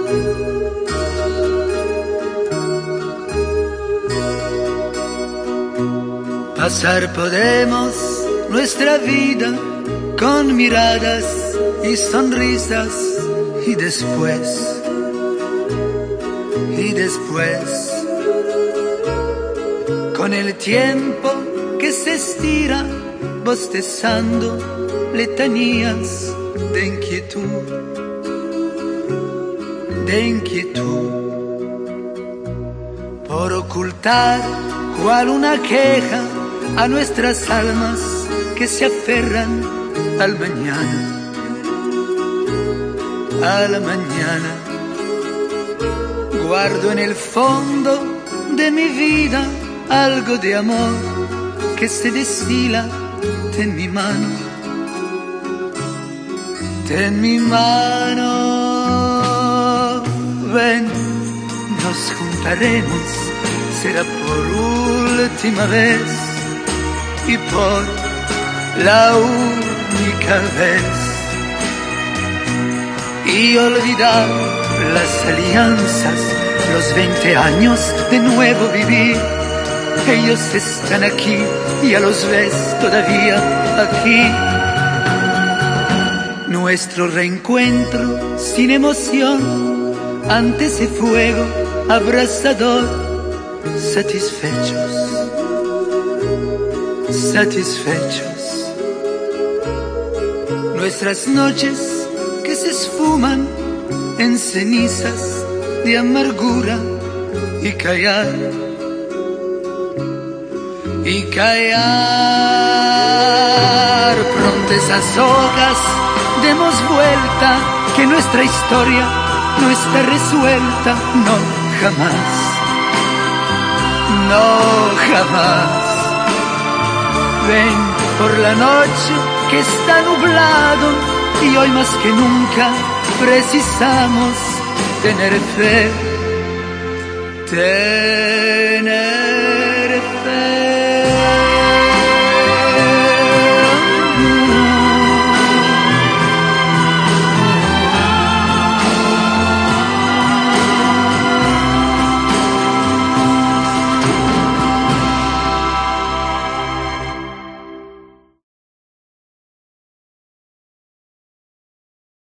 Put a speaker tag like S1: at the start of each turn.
S1: Pasar podemos nuestra vida con miradas y sonrisas y después, con el tiempo que se estira, bostezando letanías de inquietud, por ocultar cual una queja a nuestras almas que se aferran al mañana, a la mañana. Guardo en el fondo de mi vida algo de amor que se destila en mi mano, en mi mano. Ven, nos juntaremos, será por última vez y por la única vez, y olvidar las alianzas, los 20 años de nuevo vivir. Ellos están aquí, ya los ves todavía aquí. Nuestro reencuentro sin emoción ante ese fuego abrasador, satisfechos. Nuestras noches que se esfuman en cenizas de amargura y callar, pronto esas hojas demos vuelta, que nuestra historia no está resuelta, no jamás, ven por la noche que está nublado y hoy más que nunca precisamos tener fe,